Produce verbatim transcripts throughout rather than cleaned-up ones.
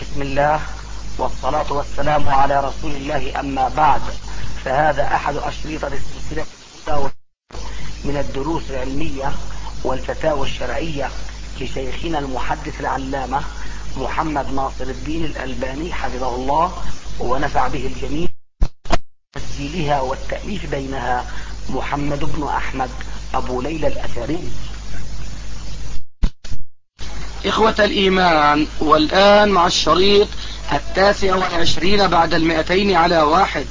بسم الله والصلاة والسلام على رسول الله، أما بعد، فهذا أحد أشرطة السلسلة من الدروس العلمية والفتاوى الشرعية لشيخنا المحدث العلامة محمد ناصر الدين الألباني حفظه الله ونفع به الجميع. تسجيلها والتأليف بينها محمد بن أحمد أبو ليلى الأثري. إخوة الإيمان، والآن مع الشريط التاسع والعشرين بعد المئتين على واحد.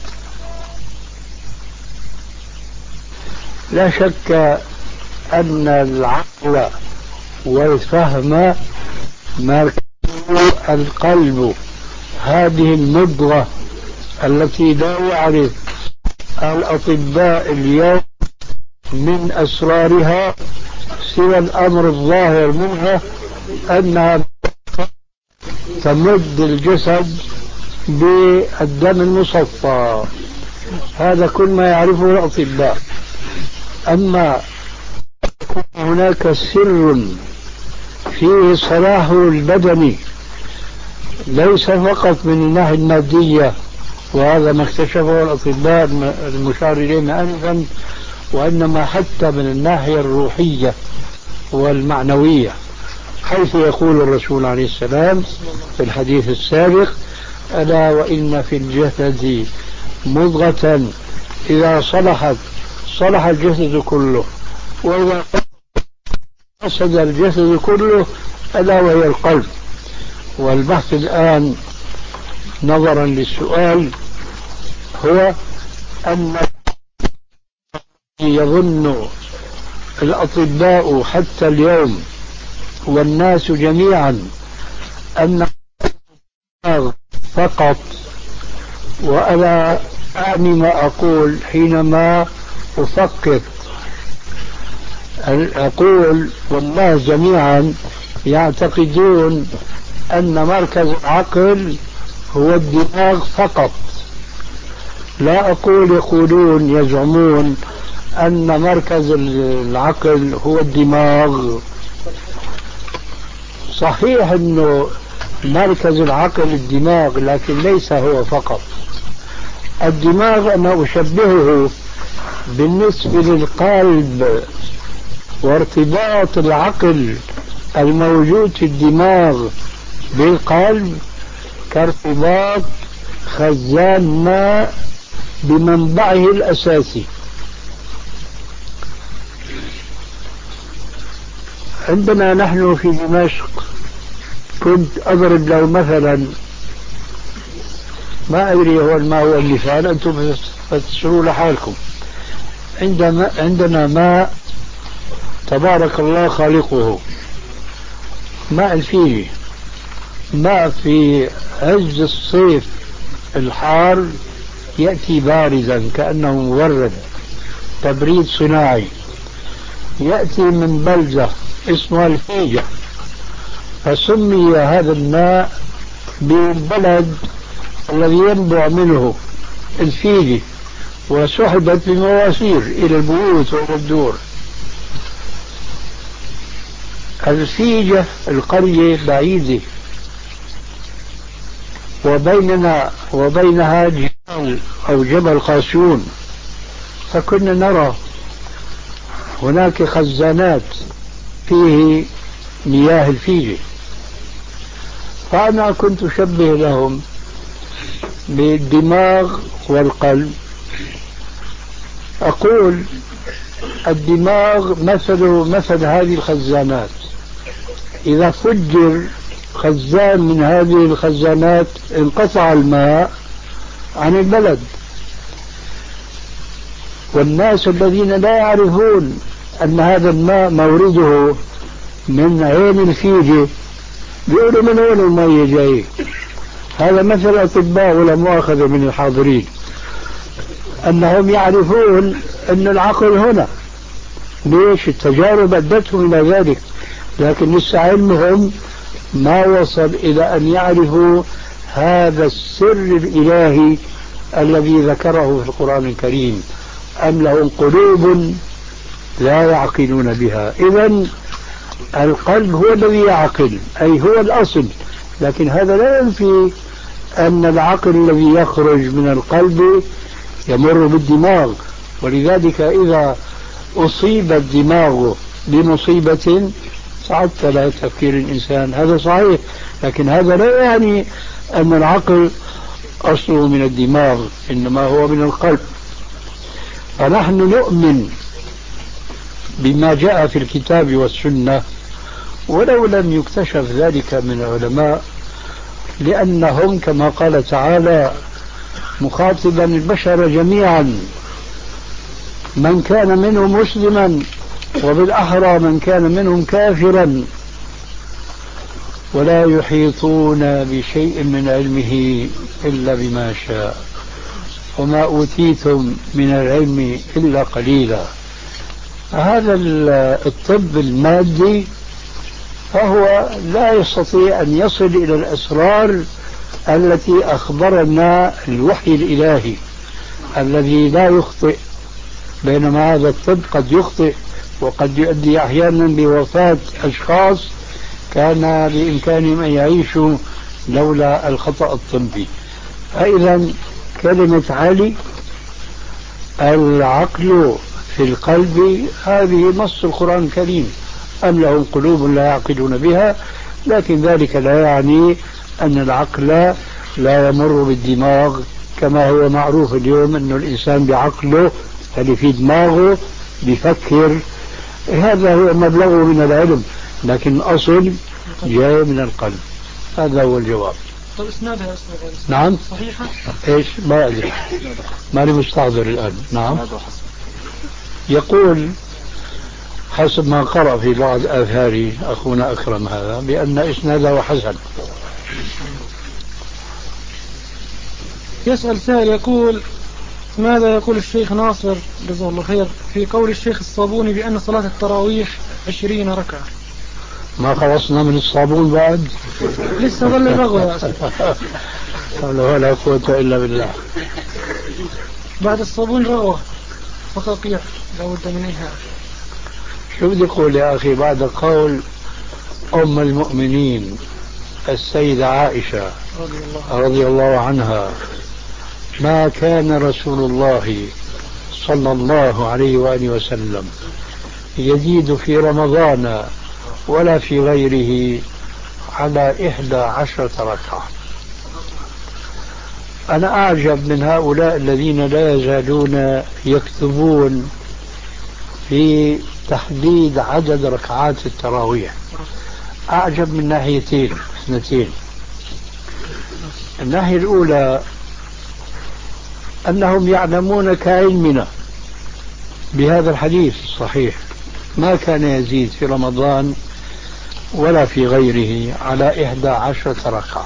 لا شك أن العقل والفهم مركزه القلب، هذه المضغة التي لا يعرف الأطباء اليوم من أسرارها سوى الأمر الظاهر منها، أنها تمد الجسد بالدم المصفى. هذا كل ما يعرفه الأطباء. أما هناك سر فيه صلاح البدن ليس فقط من الناحية المادية، وهذا ما اكتشفه الأطباء المشار إليهم آنفا، وإنما حتى من الناحية الروحية والمعنوية، حيث يقول الرسول عليه السلام في الحديث السابق: ألا وإن في الجسد مضغة إذا صلحت صلح الجسد كله، وإذا فسد الجسد كله ألا وهي القلب. والبحث الآن نظرا للسؤال هو أن يظن الأطباء حتى اليوم والناس جميعا أن فقط، وأنا أعني ما أقول حينما أفكر، أقول والناس جميعا يعتقدون أن مركز العقل هو الدماغ فقط. لا أقول يقولون يزعمون أن مركز العقل هو الدماغ. صحيح أنه مركز العقل الدماغ، لكن ليس هو فقط. الدماغ أنا أشبهه بالنسبة للقلب، وارتباط العقل الموجود في الدماغ بالقلب كارتباط خزان ماء بمنبعه الأساسي. عندنا نحن في دمشق، كنت أضرب له مثلا، ما أدري هو ما هو المثال، أنتم فتسروا لحالكم. عندما عندنا ماء تبارك الله خالقه، ماء الفيل، ماء في عز الصيف الحار يأتي بارزا كأنه مورد، تبريد صناعي، يأتي من بلدة اسمها الفيجة، فسمي هذا الماء بالبلد الذي ينبع منه الفيجة، وسحبت بمواسير إلى البيوت وإلى الدور. الفيجة القرية بعيدة، وبيننا وبينها جبال أو جبل قاسيون، فكنا نرى هناك خزانات فيه مياه الفيجة. فأنا كنت أشبه لهم بالدماغ والقلب، أقول الدماغ مثل مثل هذه الخزانات، إذا فجر خزان من هذه الخزانات انقطع الماء عن البلد. والناس الذين لا يعرفون أن هذا الماء مورده من عين الفيجة بيقولوا من وين المية جاي. هذا مثل أطباء ولا مؤاخذة من الحاضرين، أنهم يعرفون أن العقل هنا، ليش؟ التجارب أدتهم إلى ذلك، لكن لسه علمهم ما وصل إلى أن يعرفوا هذا السر الإلهي الذي ذكره في القرآن الكريم: أم لهم قلوب لا يعقلون بها. إذن القلب هو الذي يعقل، أي هو الأصل، لكن هذا لا ينفي أن العقل الذي يخرج من القلب يمر بالدماغ. ولذلك إذا أصيب الدماغ بمصيبة صعدت على تفكير الإنسان، هذا صحيح، لكن هذا لا يعني أن العقل أصله من الدماغ، إنما هو من القلب. فنحن نؤمن بما جاء في الكتاب والسنة ولو لم يكتشف ذلك من العلماء، لأنهم كما قال تعالى مخاطبا البشر جميعا من كان منهم مسلما وبالأحرى من كان منهم كافرا ولا يحيطون بشيء من علمه إلا بما شاء وما أوتيتم من العلم إلا قليلا. هذا الطب المادي فهو لا يستطيع أن يصل إلى الأسرار التي أخبرنا الوحي الإلهي الذي لا يخطئ، بينما هذا الطب قد يخطئ وقد يؤدي أحيانا بوفاة أشخاص كان بإمكانهم أن يعيشوا لولا الخطأ الطبي. فإذا كلمة علي العقل في القلب هذه نص القرآن الكريم، أم لهم قلوب لا يعقلون بها، لكن ذلك لا يعني أن العقل لا يمر بالدماغ كما هو معروف اليوم أن الإنسان بعقله اللي في دماغه بيفكر، هذا هو مبلغه من العلم، لكن الأصل جاي من القلب. هذا هو الجواب. طيب اسنادها أستاذ؟ نعم صحيحة؟ ايش ما أدري، ماني مستحضر الآن. نعم يقول حسب ما قرأ في بعض آثار أخونا أكرم هذا بأن إسناده حسن. يسأل سائل يقول ماذا يقول الشيخ ناصر جزاه الله خير في قول الشيخ الصابوني بأن صلاة التراويح عشرين ركعة؟ ما خلصنا من الصابون بعد؟ لسه ظل الرغوة يا أستاذ. ولا قوة إلا بالله. بعد الصابون رغوة فقط كيف لابد من إيهاء. شو بدي أقول يا أخي بعد قول أم المؤمنين السيدة عائشة رضي الله, رضي الله عنها ما كان رسول الله صلى الله عليه وآله وسلم يزيد في رمضان ولا في غيره على إحدى عشرة ركعة. أنا أعجب من هؤلاء الذين لا يزالون يكتبون في تحديد عدد ركعات التراويح. أعجب من ناحيتين اثنتين. الناحية الأولى أنهم يعلمون كعلمنا بهذا الحديث الصحيح ما كان يزيد في رمضان ولا في غيره على إحدى عشرة ركعة،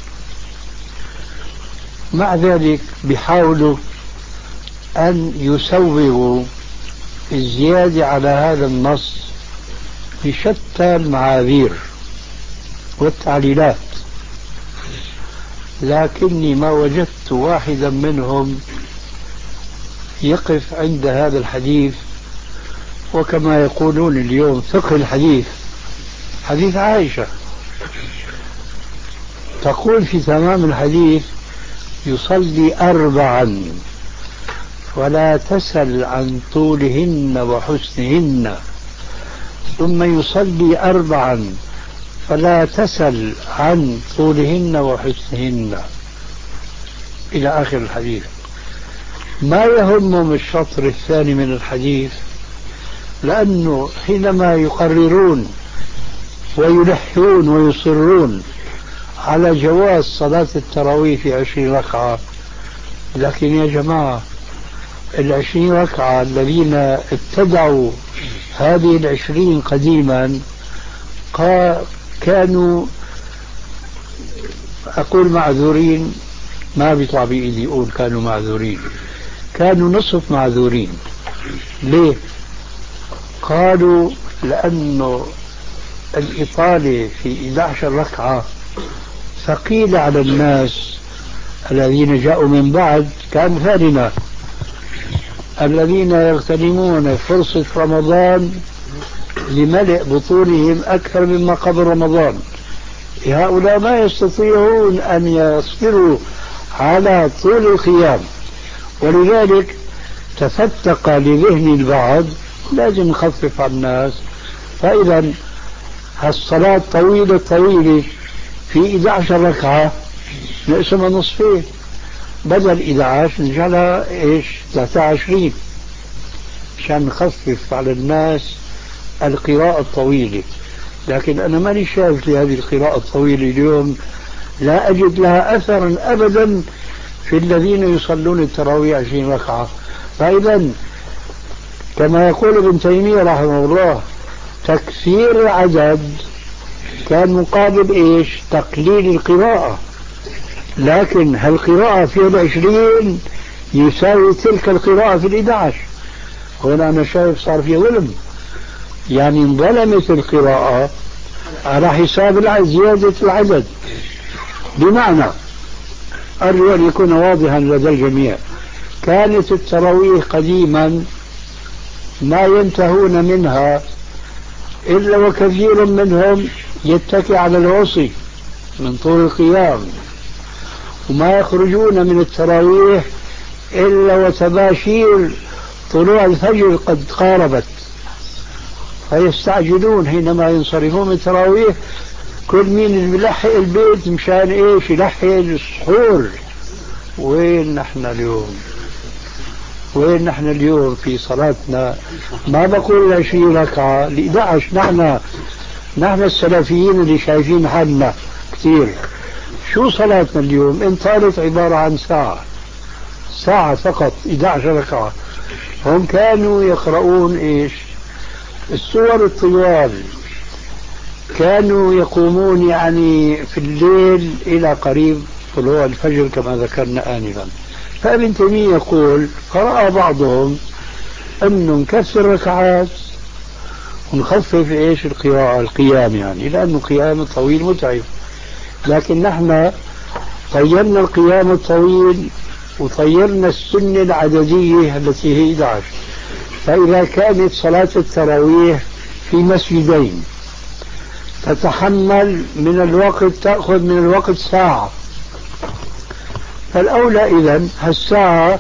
مع ذلك بيحاولوا أن يسوغوا الزيادة على هذا النص بشتى المعاذير والتعليلات، لكني ما وجدت واحدا منهم يقف عند هذا الحديث. وكما يقولون اليوم فقه الحديث، حديث عائشة تقول في تمام الحديث يصلي أربعا ولا تسل عن طولهن وحسنهن، ثم يصلي أربعا فلا تسل عن طولهن وحسنهن إلى آخر الحديث. ما يهمهم الشطر الثاني من الحديث، لأنه حينما يقررون ويلحون ويصرون على جواز صلاة التراويح في عشرين ركعة، لكن يا جماعة العشرين ركعة الذين ابتدعوا هذه العشرين قديما كانوا أقول معذورين، ما بيطلع بإيدي أقول كانوا معذورين، كانوا نصف معذورين. ليه؟ قالوا لأنه الإطالة في إحدى عشرة ركعة ثقيلة على الناس الذين جاءوا من بعد كأمثالنا الذين يغتنمون فرصة رمضان لملء بطونهم أكثر مما قبل رمضان. هؤلاء ما يستطيعون أن يصبروا على طول القيام، ولذلك تفتق لذهن البعض لازم نخفف على الناس. فإذا هالصلاة طويلة طويلة في إحدى عشرة ركعة نقسمها نصفين، بدل إحدى عشر نجعلها إيش ثلاثة وعشرين عشان نخفف على الناس القراءة الطويلة. لكن أنا ماني شايف لهذه القراءة الطويلة اليوم، لا أجد لها أثرا أبدا في الذين يصلون التراويح عشرين ركعة. فإذا كما يقول ابن تيمية رحمه الله تكثير العدد كان مقابل إيش تقليل القراءة، لكن هالقراءة في العشرين يساوي تلك القراءة في الإحدى عشر. هنا أنا شايف صار في ظلم، يعني انظلمت القراءة على حساب زيادة العدد. بمعنى أرجو أن يكون واضحا لدى الجميع، كانت التراويح قديما ما ينتهون منها إلا وكثير منهم يتكي على العصي من طول القيام، وما يخرجون من التراويح إلا وتباشير طلوع الفجر قد قاربت، فيستعجلون حينما ينصرفون من التراويح. كل مين اللي بيلحق البيت مشان ايش يلحق السحور. وين نحن اليوم؟ وين نحن اليوم في صلاتنا؟ ما بقول عشرين ركعة لإحدى عشر. نحن نحن السلفيين اللي شايفين حالنا كثير. شو صلاتنا اليوم؟ إن طالت عبارة عن ساعة ساعة فقط إحدى عشر ركعة. هم كانوا يقرؤون إيش السور الطوال، كانوا يقومون يعني في الليل إلى قريب طلوع الفجر كما ذكرنا آنفا. فابن تيمية يقول قرأ بعضهم أنه نكسر ركعات ونخفف إيش القراءة القيام، يعني لأنه قيام طويل متعب. لكن نحن طيرنا القيام الطويل وطيرنا السنة العددية التي هي إحدى عشر. فإذا كانت صلاة التراويح في مسجدين تتحمل من الوقت، تأخذ من الوقت ساعة، فالأولى إذن هالساعة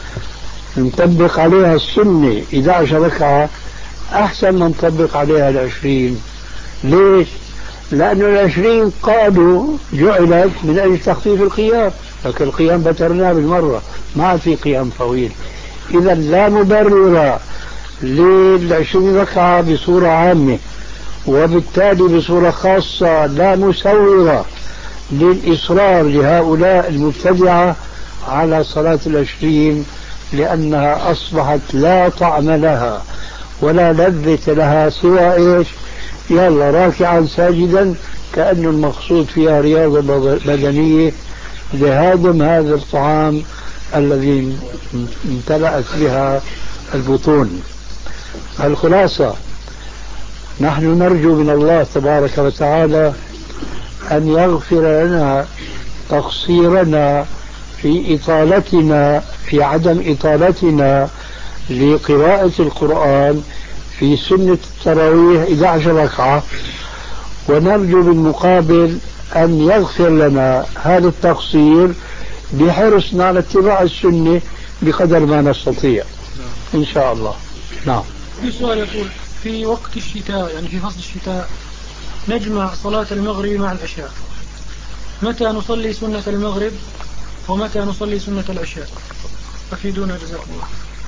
نطبق عليها السنة إحدى عشر ركعة أحسن من نطبق عليها العشرين. ليش؟ لأنه العشرين قالوا جعلت من أجل تخفيف القيام، لكن القيام بترناه بالمرة، ما عاد في قيام طويل. إذا لا مبرر للعشرين ركعة بصورة عامة، وبالتالي بصورة خاصة لا مسورة للإصرار لهؤلاء المبتدعة على صلاة العشرين، لأنها أصبحت لا طعم لها ولا لذة لها سوى إيش يلا راكعا ساجدا، كأنه المقصود فيها رياضة بدنية لهضم هذا الطعام الذي امتلأت بها البطون. الخلاصة نحن نرجو من الله تبارك وتعالى أن يغفر لنا تقصيرنا في إطالتنا في عدم إطالتنا لقراءة القرآن في سنة التراويح إحدى عشر ركعة، ونرجو بالمقابل أن يغفر لنا هذا التقصير بحرصنا على اتباع السنة بقدر ما نستطيع إن شاء الله. نعم. في سؤال يقول في وقت الشتاء يعني في فصل الشتاء نجمع صلاة المغرب مع العشاء، متى نصلي سنة المغرب ومتى نصلي سنة العشاء؟ أفيدونا جزاكم الله.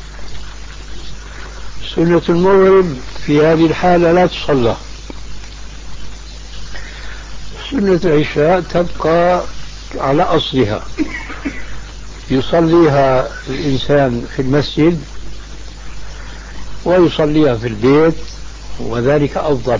سنة المغرب في هذه الحالة لا تصلى، سنة العشاء تبقى على أصلها، يصليها الإنسان في المسجد ويصليها في البيت وذلك أفضل.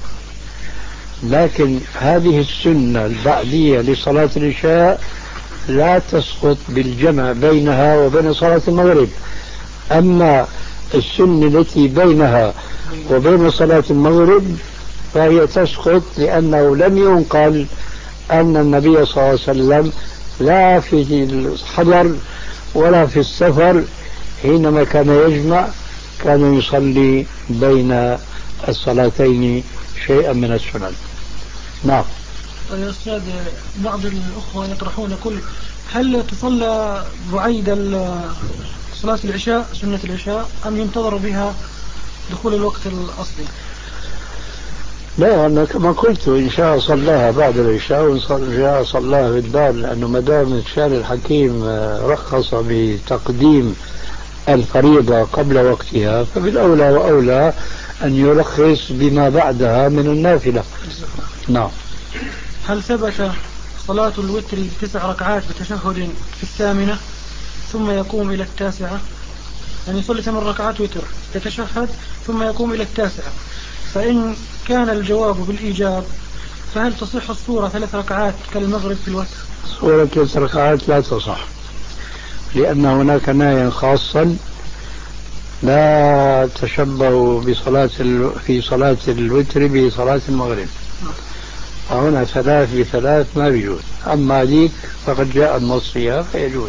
لكن هذه السنة البعدية لصلاة العشاء لا تسقط بالجمع بينها وبين صلاة المغرب. أما السنة التي بينها وبين صلاة المغرب فهي تسقط، لأنه لم ينقل أن النبي صلى الله عليه وسلم لا في الحضر ولا في السفر حينما كان يجمع كان يصلي بين الصلاتين شيئا من السنن. نعم. يا أستاذ بعض الأخوة يطرحون كل هل تصلى بعيد صلاة العشاء سنة العشاء أم ينتظر بها دخول الوقت الأصلي؟ لا، أنا كما قلت إن شاء صلاها بعد العشاء وإن شاء صلاها في الدار، لأنه ما دام الشارع الحكيم رخص بتقديم الفريضة قبل وقتها فبالأولى وأولى أن يرخص بما بعدها من النافلة. نعم. هل ثبت صلاة الوتر بتسع ركعات بتشهد في الثامنة ثم يقوم إلى التاسعة؟ يعني يصلي ثمان ركعات وتر يتشهد ثم يقوم إلى التاسعة، فإن كان الجواب بالإيجاب فهل تصح الصورة ثلاث ركعات كالمغرب في الوتر؟ صورة ثلاث ركعات لا تصح، لأن هناك نهيا خاصا لا تشبهوا بصلاة ال... في صلاة الوتر بصلاة المغرب، هنا ثلاث بثلاث ما يجوز، أما ذيك فقد جاء النص فيها فيجوز.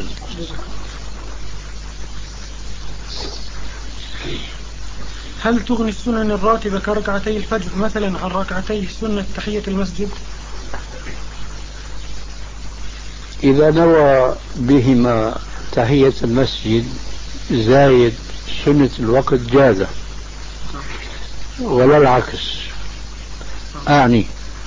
هل تغني السنن الراتبة كركعتي الفجر مثلا عن ركعتي سنة تحية المسجد؟ إذا نوى بهما تحية المسجد زايد سنة الوقت جازة، ولا العكس. أعني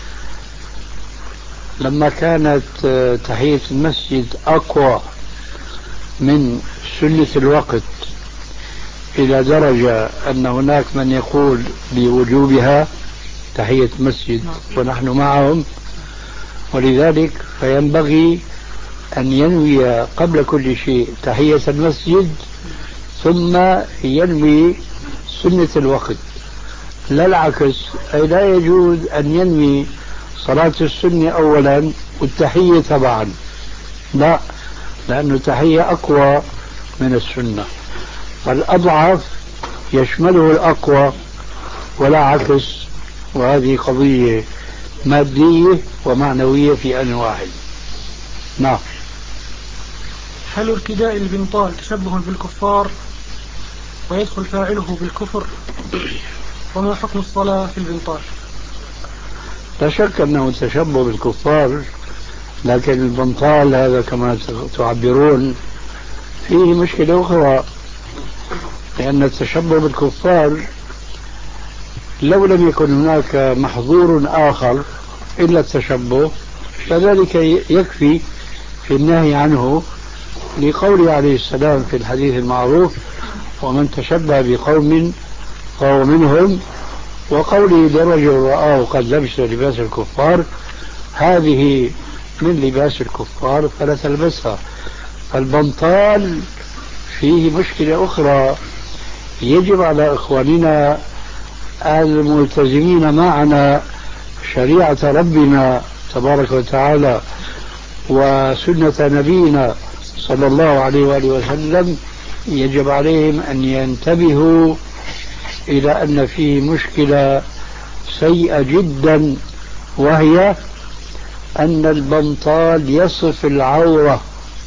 لما كانت تحية المسجد أقوى من سنة الوقت إلى درجة أن هناك من يقول بوجوبها تحية المسجد ونحن معهم، ولذلك فينبغي أن ينوي قبل كل شيء تحية المسجد ثم ينوي سنة الوقت، لا العكس. أي لا يجوز أن ينوي صلاة السنة أولا والتحية تبعا، لا، لأن التحية أقوى من السنة، فالأضعف يشمله الأقوى ولا عكس، وهذه قضية مادية ومعنوية في آن واحد. نعم. هل ارتداء البنطال تشبه بالكفار ويدخل فاعله بالكفر؟ وما حكم الصلاة في البنطال؟ لا شك أنه تشبه بالكفار، لكن البنطال هذا كما تعبرون فيه مشكلة أخرى، لأن التشبه بالكفار لو لم يكن هناك محظور آخر إلا التشبه فذلك يكفي في النهي عنه، لقوله عليه السلام في الحديث المعروف: ومن تشبه بقوم فهو منهم، وقوله لرجل رآه قد لبس لباس الكفار، هذه من لباس الكفار فلا تلبسها. فالبنطال فيه مشكلة أخرى، يجب على إخواننا الملتزمين معنا شريعة ربنا تبارك وتعالى وسنة نبينا صلى الله عليه وآله وسلم، يجب عليهم أن ينتبهوا إلى أن فيه مشكلة سيئة جدا، وهي أن البنطال يصف العورة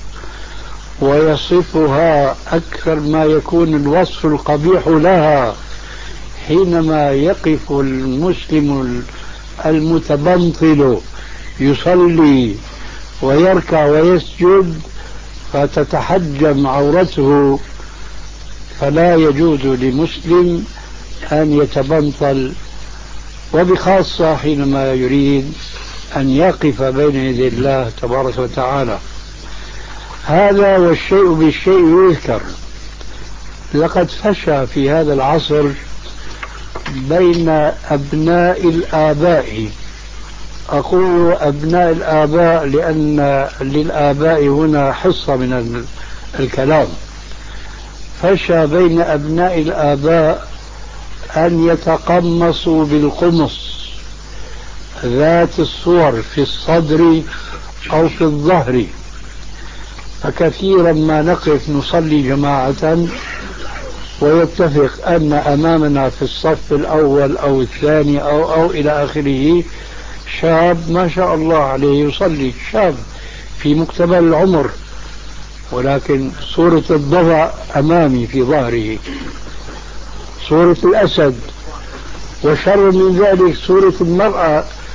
ويصفها أكثر ما يكون الوصف القبيح لها. حينما يقف المسلم المتبنطل يصلي ويركع ويسجد فتتحجم عورته، فلا يجوز لمسلم أن يتبنطل، وبخاصة حينما يريد أن يقف بين يدي الله تبارك وتعالى. هذا والشيء بالشيء يذكر. لقد فشى في هذا العصر بين أبناء الآباء، أقول أبناء الآباء لأن للآباء هنا حصة من الكلام، فشى بين أبناء الآباء أن يتقمصوا بالقمص ذات الصور في الصدر أو في الظهر، فكثيرا ما نقف نصلي جماعة ويتفق أن أمامنا في الصف الأول أو الثاني أو أو إلى آخره شاب ما شاء الله عليه يصلي، شاب في مقتبل العمر، ولكن صورة الضبع أمامي في ظهره، صورة الأسد، وشر من ذلك صورة المرأة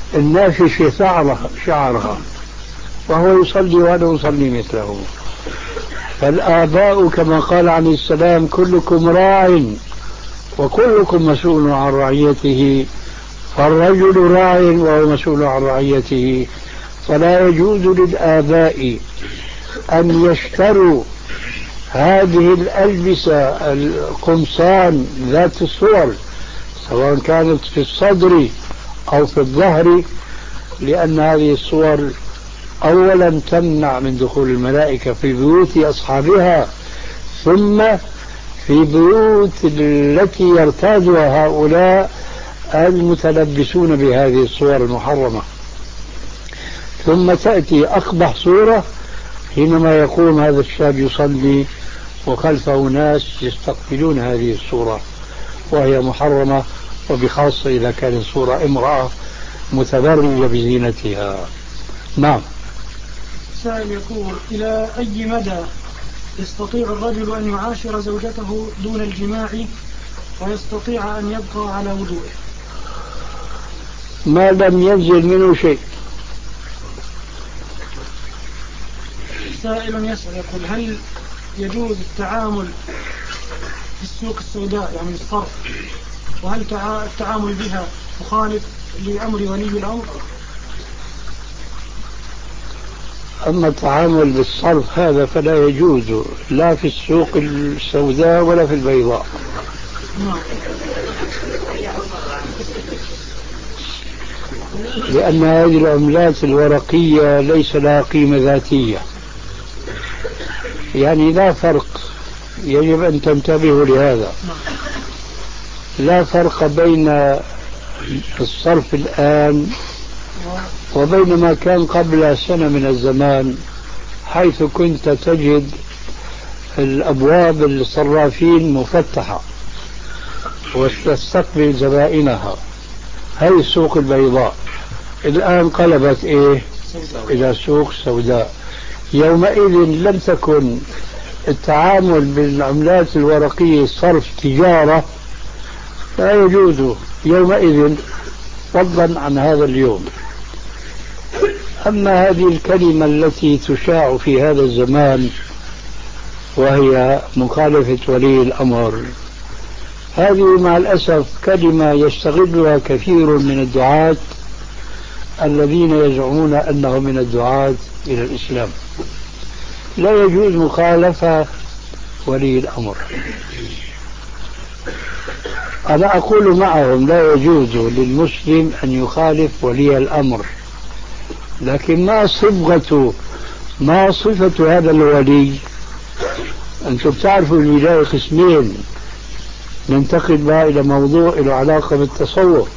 النافشة شعرها, شعرها وهو يصلي وأنا أصلي مثله. فالآباء كما قال عليه السلام كلكم راع وكلكم مسؤول عن رعيته، فالرجل راع وهو مسؤول عن رعيته. فلا يجوز للآباء أن يشتروا هذه الألبسة القمصان ذات الصور سواء كانت في الصدر أو في الظهر، لأن هذه الصور أولا تمنع من دخول الملائكة في بيوت أصحابها، ثم في بيوت التي يرتادها هؤلاء المتلبسون بهذه الصور المحرمة. ثم تأتي أقبح صورة حينما يقوم هذا الشاب يصلي وخلفه ناس يستقبلون هذه الصورة وهي محرمة، وبخاصة إذا كانت صورة امرأة متبرجة بزينتها. نعم. سائل يقول: إلى أي مدى يستطيع الرجل أن يعاشر زوجته دون الجماع ويستطيع أن يبقى على وضوءه؟ ما لم ينزل منه شيء. سائل يسأل يقول: هل يجوز التعامل في السوق السوداء يعني الصرف، وهل التعامل بها مخالف لأمر ولي الأمر؟ أما التعامل بالصرف هذا فلا يجوز لا في السوق السوداء ولا في البيضاء. لأن هذه العملات الورقية ليس لها قيمة ذاتية، يعني لا فرق، يجب أن تنتبهوا لهذا، لا فرق بين الصرف الآن وبين ما كان قبل سنة من الزمان، حيث كنت تجد الأبواب الصرافين مفتحة وتستقبل زبائنها. هذه السوق البيضاء الآن قلبت إيه إلى سوق سوداء. يومئذ لم تكن التعامل بالعملات الورقية صرف تجارة، لا يجوز يومئذ فضلا عن هذا اليوم. أما هذه الكلمة التي تشاع في هذا الزمان وهي مخالفة ولي الأمر، هذه مع الأسف كلمة يستغلها كثير من الدعاة الذين يزعمون أنهم من الدعاة إلى الإسلام. لا يجوز مخالفة ولي الأمر. أنا أقول معهم لا يجوز للمسلم أن يخالف ولي الأمر، لكن ما صبغة ما صفة هذا الولي؟ أنتم تعرفوا الولاية قسمين ننتقل بها إلى موضوع له علاقة بالتصوف.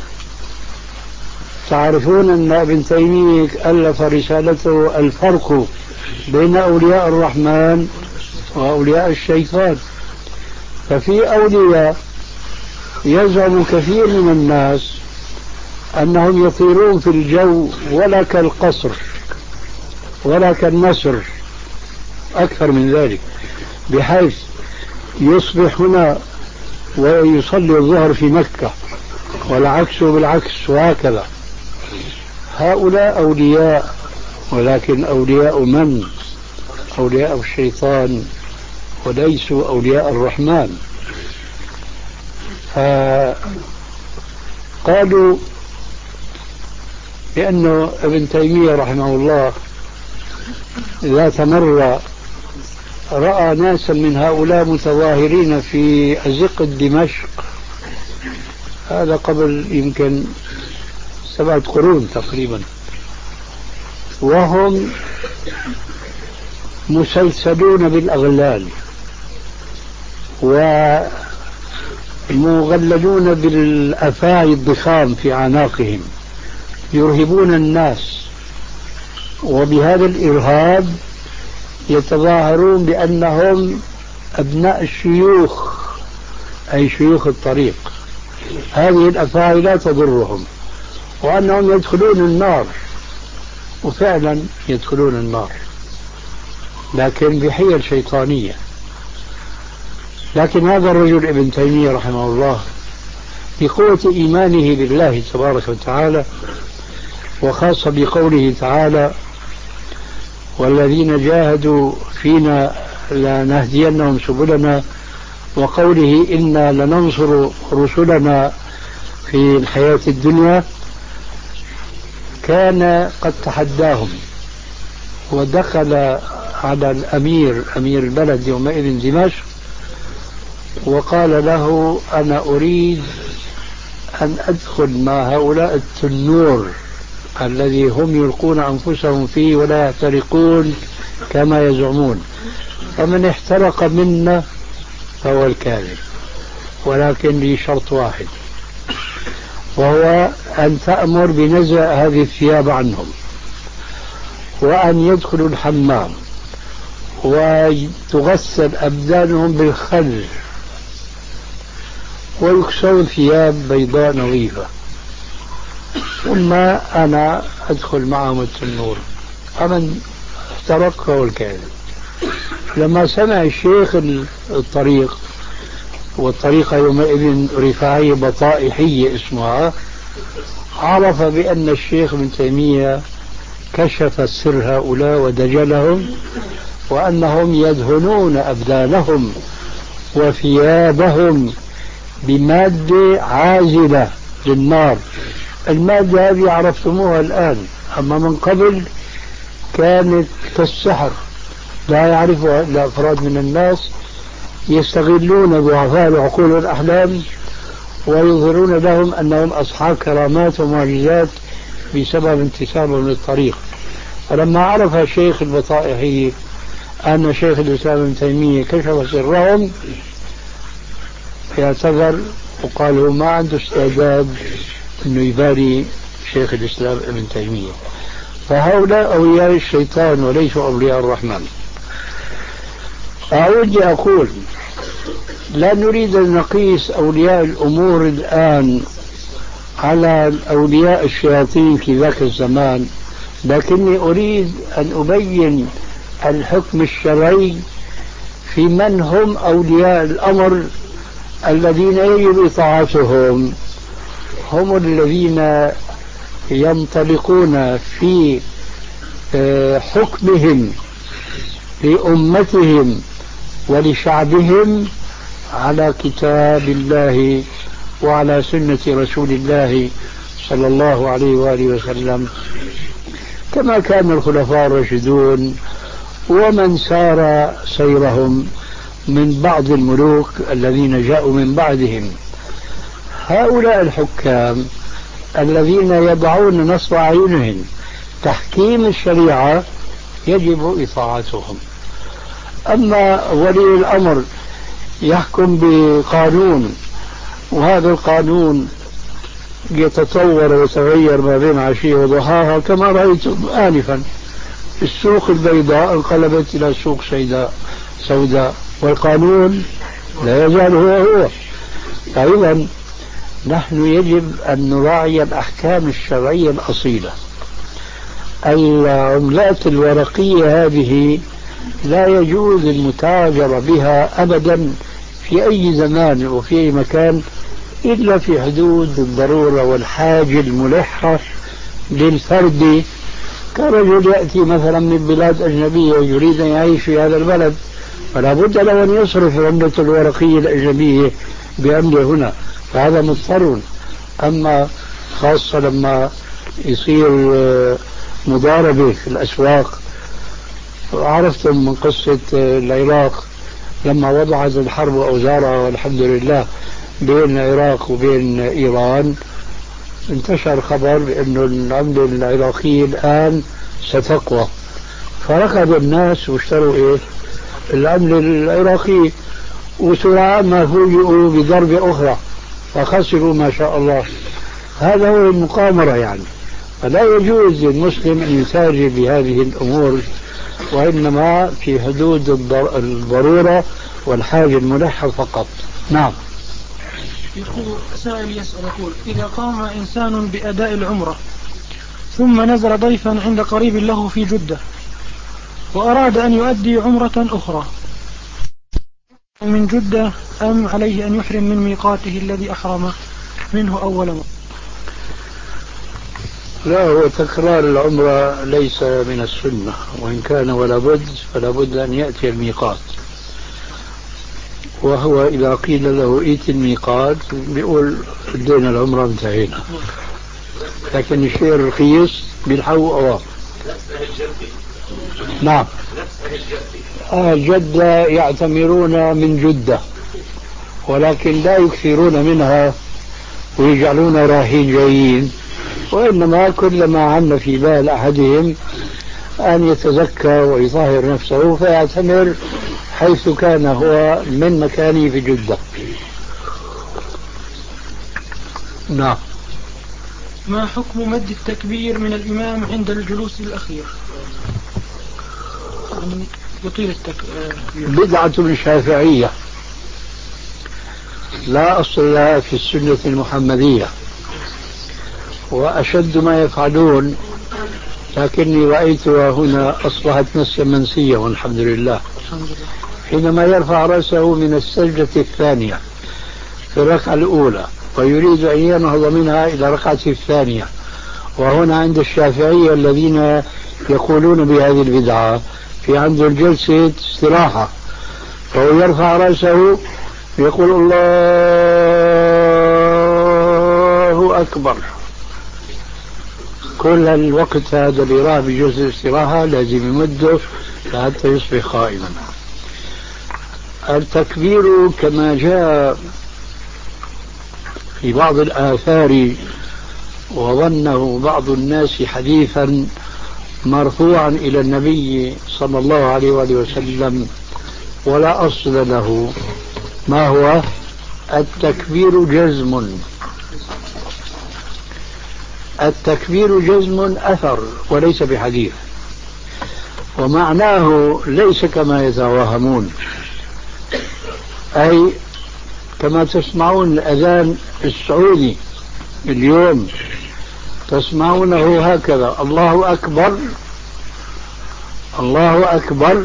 تعرفون أن ابن تيمية ألف رسالته الفرق بين أولياء الرحمن وأولياء الشيطان. ففي أولياء يزعم كثير من الناس أنهم يطيرون في الجو ولا كالقصر ولا كالنسر، أكثر من ذلك، بحيث يصبح هنا ويصلي الظهر في مكة والعكس بالعكس وهكذا. هؤلاء أولياء، ولكن أولياء من؟ أولياء الشيطان وليسوا أولياء الرحمن. فقالوا بأنه ابن تيمية رحمه الله ذات مرة رأى ناسا من هؤلاء متظاهرين في أزقة دمشق، هذا قبل يمكن سبعة قرون تقريبا، وهم مسلسلون بالأغلال ومغللون بالأفاعي الضخام في أعناقهم، يرهبون الناس، وبهذا الإرهاب يتظاهرون بأنهم أبناء الشيوخ، أي شيوخ الطريق. هذه الأفاعي لا تضرهم، وأنهم يدخلون النار، وفعلا يدخلون النار، لكن بحيل شيطانية. لكن هذا الرجل ابن تيمية رحمه الله بقوة إيمانه بالله تبارك وتعالى وخاصة بقوله تعالى والذين جاهدوا فينا لنهدينهم سبلنا، وقوله إنا لننصر رسلنا في الحياة الدنيا، كان قد تحداهم ودخل على الأمير أمير البلد يومئذ دمشق وقال له أنا أريد أن أدخل مع هؤلاء التنور الذي هم يلقون أنفسهم فيه ولا يحترقون كما يزعمون، فمن احترق منا فهو الكاذب، ولكن لي شرط واحد، وهو أن تأمر بنزع هذه الثياب عنهم وأن يدخلوا الحمام وتغسل أبدانهم بالخل ويكسون ثياب بيضاء نظيفة، ثم أنا أدخل معهم التنور، فمن احترق فهو الكاذب. لما سمع الشيخ الطريق، والطريقة يومئذ رفاعية بطائحية اسمها، عرف بأن الشيخ ابن تيمية كشف السر هؤلاء ودجلهم، وأنهم يدهنون أبدانهم وثيابهم بمادة عازلة للنار. المادة هذه عرفتموها الآن، أما من قبل كانت كالسحر لا يعرفها إلا أفراد من الناس، يستغلون ضعفاء العقول والأحلام ويظهرون لهم أنهم أصحاب كرامات ومعجزات بسبب انتسابهم للطريق. فلما عرف الشيخ البطائحي أن شيخ الإسلام ابن تيمية كشف سرهم اعتذر وقال هو ما عنده استعداد أنه يباري شيخ الإسلام ابن تيمية. فهؤلاء أولياء الشيطان وليسوا أولياء الرحمن. أعود أقول لا نريد أن نقيس أولياء الأمور الآن على أولياء الشياطين في ذاك الزمان، لكني أريد أن أبين الحكم الشرعي في من هم أولياء الأمر الذين يجب إطاعتهم. هم الذين ينطلقون في حكمهم لأمتهم ولشعبهم على كتاب الله وعلى سنة رسول الله صلى الله عليه وآله وسلم، كما كان الخلفاء الراشدون ومن سار سيرهم من بعض الملوك الذين جاءوا من بعدهم. هؤلاء الحكام الذين يضعون نصب أعينهم تحكيم الشريعة يجب إطاعتهم. أما ولي الأمر يحكم بقانون وهذا القانون يتطور ويتغير ما بين عشية وضحاها، كما رأيتم آنفا السوق البيضاء انقلبت إلى سوق سوداء سوداء والقانون لا يزال هو هو. أيضا نحن يجب أن نراعي الأحكام الشرعية الأصيلة. العملات الورقية هذه لا يجوز المتاجرة بها أبدا في أي زمان وفي أي مكان إلا في حدود الضرورة والحاجة الملحة للفرد. كرجل يأتي مثلا من بلاد أجنبية ويريد أن يعيش في هذا البلد فلا بد له أن يصرف العملة الورقية الأجنبية بعملة هنا، فهذا مضطر. أما خاصة لما يصير مضاربة في الأسواق، عرفتم من قصة العراق لما وضعت الحرب أوزارها والحمد لله بين العراق وبين إيران، انتشر خبر بأن العملة العراقية الآن ستقوى، فركض الناس واشتروا إيه العملة العراقية، وسرعان ما فوجئوا بضربة أخرى فخسروا ما شاء الله. هذا هو المقامرة يعني. فلا يجوز للمسلم أن يتاجر بهذه الأمور، وإنما في حدود الضرورة والحاجة الملحة فقط. نعم. يقول سائل يسأل يقول إذا قام إنسان بأداء العمرة ثم نزل ضيفا عند قريب له في جدة وأراد أن يؤدي عمرة أخرى من جدة، أم عليه أن يحرم من ميقاته الذي أحرم منه أول مرة؟ لا، هو تكرار العمرة ليس من السنة، وإن كان ولا بد فلا بد أن يأتي الميقات. وهو إذا قيل له ائت الميقات بيقول ادينا العمرة انتهينا. لكن الشيء الرخيص بيلحقوا أوام. نعم. آه جدة يعتمرون من جدة، ولكن لا يكثرون منها ويجعلون راهين جايين، وإنما كلما عم في بال أحدهم أن يتزكى ويطهر نفسه فيعتمر حيث كان هو من مكانه في جدة. نعم. ما حكم مد التكبير من الإمام عند الجلوس الأخير؟ يطيل التكبير. بدعة شافعية لا أصل لها في السنة المحمدية، وأشد ما يفعلون، لكني رأيتها هنا أصبحت نسيا منسيا والحمد لله. حينما يرفع رأسه من السجدة الثانية في الركعة الأولى ويريد أن ينهض منها إلى الركعة الثانية، وهنا عند الشافعية الذين يقولون بهذه البدعة في عند الجلسة استراحة، فهو يرفع رأسه يقول الله أكبر. كل الوقت هذا اللي راح بجلسة الاستراحة لازم يمده حتى يصبح قائما. التكبير كما جاء في بعض الآثار وظنه بعض الناس حديثا مرفوعا إلى النبي صلى الله عليه وآله وسلم ولا أصل له. ما هو؟ التكبير جزم. التكبير جزم أثر وليس بحديث، ومعناه ليس كما يتوهمون، أي كما تسمعون الأذان السعودي اليوم تسمعونه هكذا الله أكبر الله أكبر،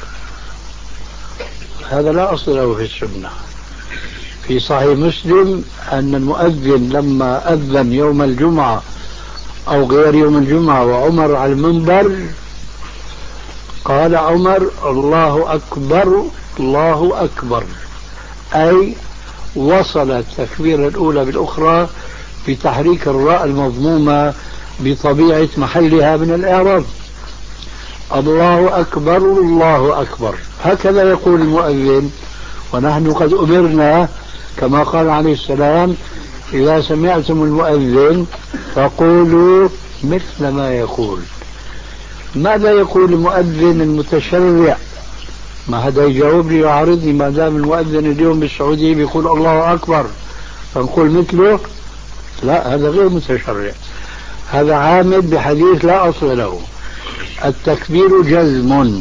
هذا لا أصل له في السنة. في صحيح مسلم أن المؤذن لما أذن يوم الجمعة أو غير يوم الجمعة وعمر على المنبر قال عمر الله أكبر الله أكبر، أي وصل التكبير الأولى بالأخرى بتحريك الراء المضمومة بطبيعة محلها من الإعراب. الله أكبر الله أكبر، هكذا يقول المؤذن. ونحن قد أمرنا كما قال عليه السلام إذا سمعتم المؤذن فقولوا مثل ما يقول. ماذا يقول المؤذن المتشرع؟ ما هذا يجاوب لي ويعارضني. ما دام المؤذن اليوم بالسعودية بيقول الله أكبر فنقول مثله؟ لا، هذا غير متشرع، هذا عامد بحديث لا أصل له. التكبير جزم.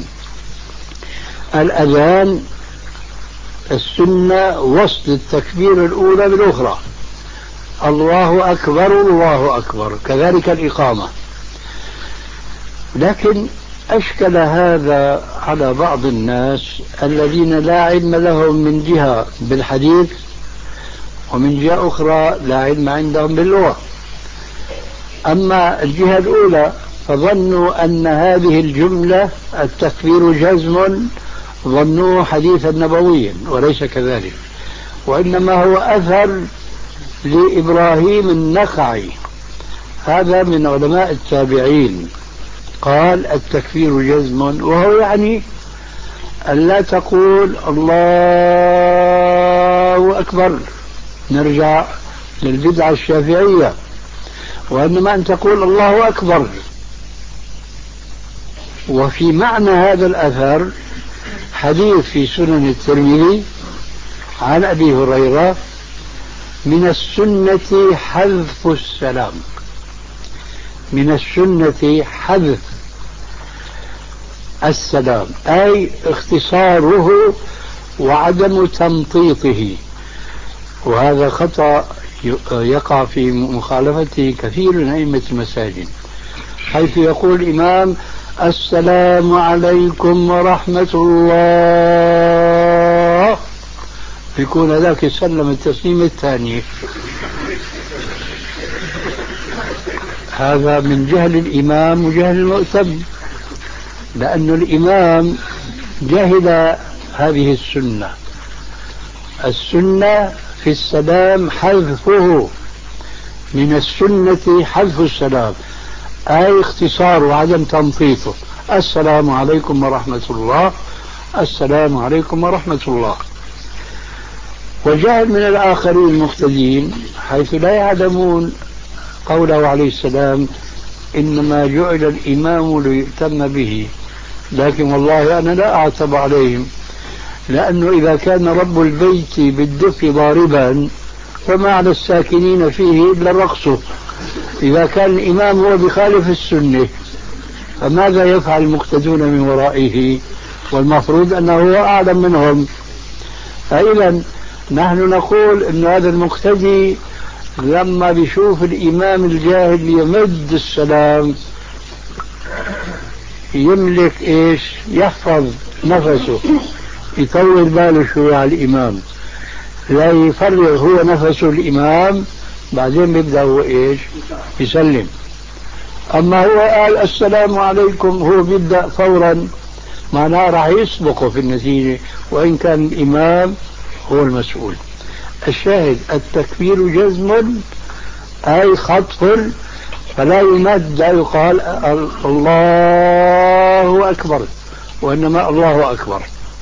الأذان السنة وصل التكبير الأولى بالأخرى الله أكبر الله أكبر، كذلك الإقامة. لكن أشكل هذا على بعض الناس الذين لا علم لهم من جهة بالحديث ومن جهة أخرى لا علم عندهم باللغة. أما الجهة الأولى فظنوا أن هذه الجملة التكبير جزم، ظنوه حديثا نبويا وليس كذلك، وإنما هو أثر لإبراهيم النخعي، هذا من علماء التابعين، قال التكبير جزم، وهو يعني أن لا تقول الله أكبر، نرجع للبدعة الشافعية، وإنما أن تقول الله أكبر. وفي معنى هذا الأثر حديث في سنن الترمذي عن أبي هريرة من السنة حذف السلام، من السنة حذف السلام أي اختصاره وعدم تمطيطه، وهذا خطأ يقع في مخالفته كثير من أئمة المساجد، حيث يقول الإمام السلام عليكم ورحمة الله، يكون ذاك سلم التسليم الثاني. هذا من جهل الإمام وجهل المؤتم، لأن الإمام جهل هذه السنة. السنة في السلام حذفه، من السنة حذف السلام، أي اختصار وعدم تنطيطه. السلام عليكم ورحمة الله، السلام عليكم ورحمة الله. وجهل من الآخرين المقتدين حيث لا يعلمون قوله عليه السلام: إنما جعل الإمام ليؤتم به. لكن والله أنا لا أعتب عليهم، لأنه إذا كان رب البيت بالدف ضاربا فما على الساكنين فيه إلا رقصه. إذا كان الإمام هو بخالف السنة فماذا يفعل المقتدون من ورائه؟ والمفروض أنه هو أعلم منهم. فإذا نحن نقول أن هذا المقتدي لما بيشوف الإمام الجاهل يمد السلام يملك إيش؟ يحفظ نفسه، يطول باله شوي على الإمام، لا يفرغ هو نفسه الإمام، بعدين بيبدأ هو إيش؟ يسلم. أما هو قال السلام عليكم هو بيبدأ فورا، معناه راح يسبقه في النتيجة، وإن كان الإمام هو المسؤول. الشاهد التكبير جزم أي خطف، فلا يمد، لا يقال الله أكبر، وإنما الله أكبر.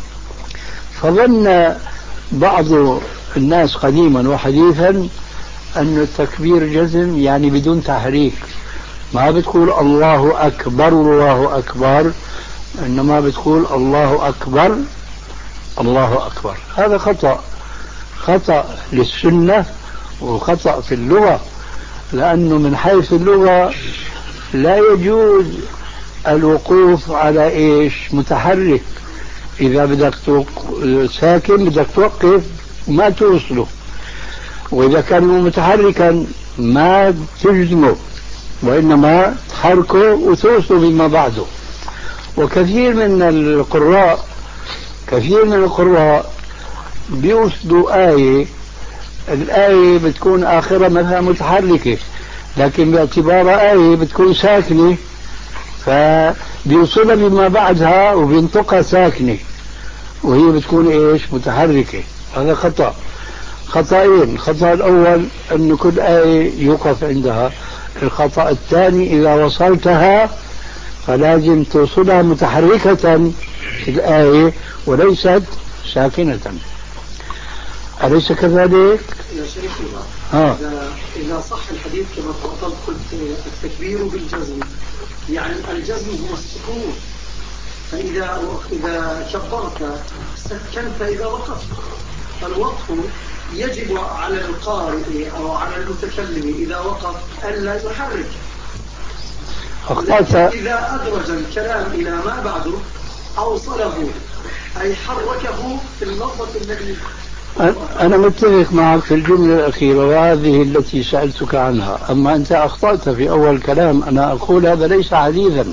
فظن بعض الناس قديما وحديثا أن التكبير جزم يعني بدون تحريك، ما بتقول الله أكبر الله أكبر، إنما بتقول الله أكبر الله أكبر. هذا خطأ، خطأ للسنة وخطأ في اللغة، لأنه من حيث اللغة لا يجوز الوقوف على إيش؟ متحرك. إذا بدك ساكن بدك توقف ما توصله، وإذا كان متحركا ما تجزمه، وإنما تحركه وتوصله بما بعده. وكثير من القراء كثير من القراء بيوصلوا آية، الآية بتكون آخرة مثلا متحركة، لكن باعتبار آية بتكون ساكنة فبيوصلها بما بعدها وبينطقها ساكنة، وهي بتكون إيش؟ متحركة. هذا خطأ، خطأين. الخطأ الأول أن كل آية يوقف عندها. الخطأ الثاني إذا وصلتها فلازم توصلها متحركة في الآية وليست ساكنة. أليس كذلك؟ يا شيخنا آه. إذا, إذا صح الحديث كما تفضلت قلت التكبير بالجزم، يعني الجزم هو السكون، فإذا إذا كبرت سكنت إذا وقفت، فالوقف يجب على القارئ أو على المتكلم إذا وقف ألا يحرك. أخطأت. إذا أدرج الكلام إلى ما بعده أوصله أي حركه في اللفظة التي. أنا متفق معك في الجملة الأخيرة وهذه التي سألتك عنها، أما أنت أخطأت في أول كلام. أنا أقول هذا ليس حديثا.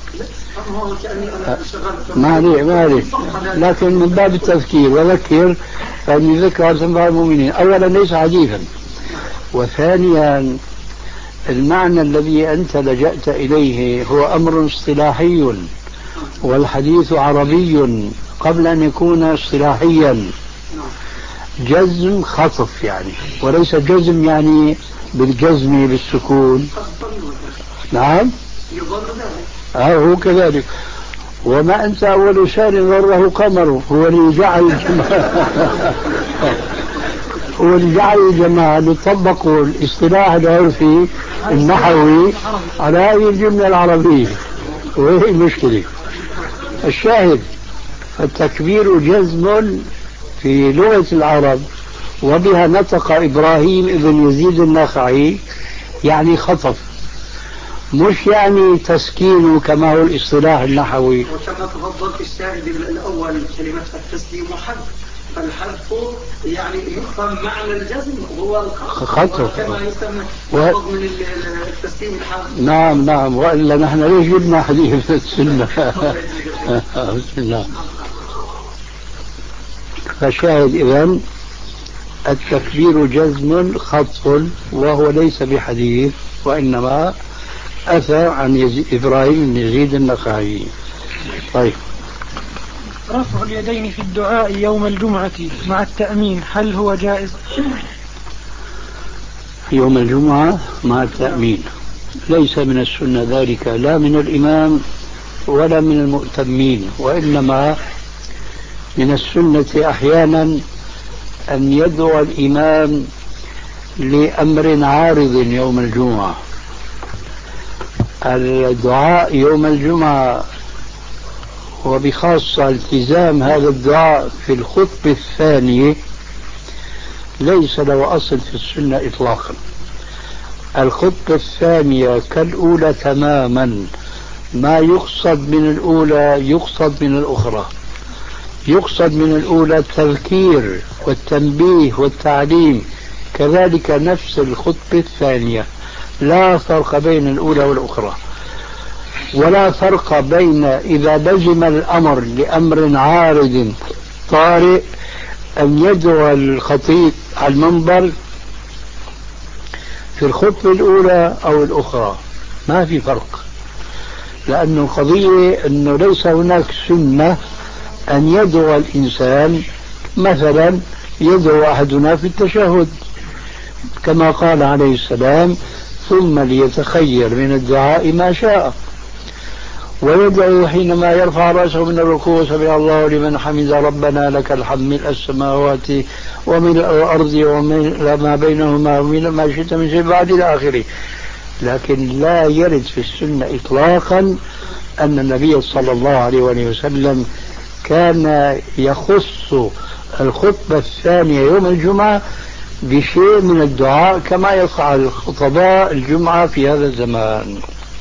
ما عليه ما عليه، لكن من باب التذكير وذكر فإن ذكر تنفع المؤمنين. أولا ليس حديثا، وثانيا المعنى الذي أنت لجأت إليه هو أمر اصطلاحي، والحديث عربي قبل أن يكون اصطلاحيا. جزم خطف يعني، وليس جزم يعني بالجزم بالسكون. نعم آه هو كذلك. وما أنت أول شهر ضره قمر، هو اللي جعل الجماعة هو اللي جعل الجماعة يطبقوا الاصطلاح العرفي النحوي على هذه الجملة العربية، وهي المشكلة. الشاهد التكبير جزم في لغة العرب، وبها نطق إبراهيم ابن يزيد النخعي، يعني خطف، مش يعني تسكين كما هو الاصطلاح النحوي. وكما تفضلت الشاهد الأول كلمة التسليم حذف، فالحذف يعني يفهم معنى الجزم هو الخطف كما يسمى و... من التسليم الحذف. نعم نعم، وإلا نحن ليش جبنا حديث السنة. بسم الله. فشاهد إذن التكبير جزم خطف، وهو ليس بحديث، وإنما أثر عن يزيد إبراهيم بن يزيد النخعي. طيب، رفع اليدين في الدعاء يوم الجمعة مع التأمين هل هو جائز؟ يوم الجمعة مع التأمين ليس من السنة ذلك، لا من الإمام ولا من المؤتمين، وإنما من السنة أحيانا أن يدعو الإمام لأمر عارض يوم الجمعة. الدعاء يوم الجمعة وبخاصة التزام هذا الدعاء في الخطبة الثانية ليس له أصل في السنة إطلاقا. الخطبة الثانية كالأولى تماما، ما يقصد من الأولى يقصد من الأخرى. يقصد من الأولى التذكير والتنبيه والتعليم، كذلك نفس الخطبة الثانية، لا فرق بين الأولى والأخرى، ولا فرق بين إذا لزم الأمر لأمر عارض طارئ أن يدعو الخطيب على المنبر في الخطبة الأولى أو الأخرى، ما في فرق. لأنه القضية أنه ليس هناك سنة أن يدعو الإنسان، مثلا يدعو أحدنا في التشهد كما قال عليه السلام ثم ليتخير من الدعاء ما شاء، ويدعو حينما يرفع رأسه من الركوع سمع الله لمن حمد ربنا لك الحمد ملء السماوات وملء الأرض وملء ما بينهما وملء ما شئت من شيء بعد إلى آخره. لكن لا يرد في السنة إطلاقا أن النبي صلى الله عليه وسلم كان يخص الخطبة الثانية يوم الجمعة بشيء من الدعاء كما يفعل خطباء الجمعة في هذا الزمان.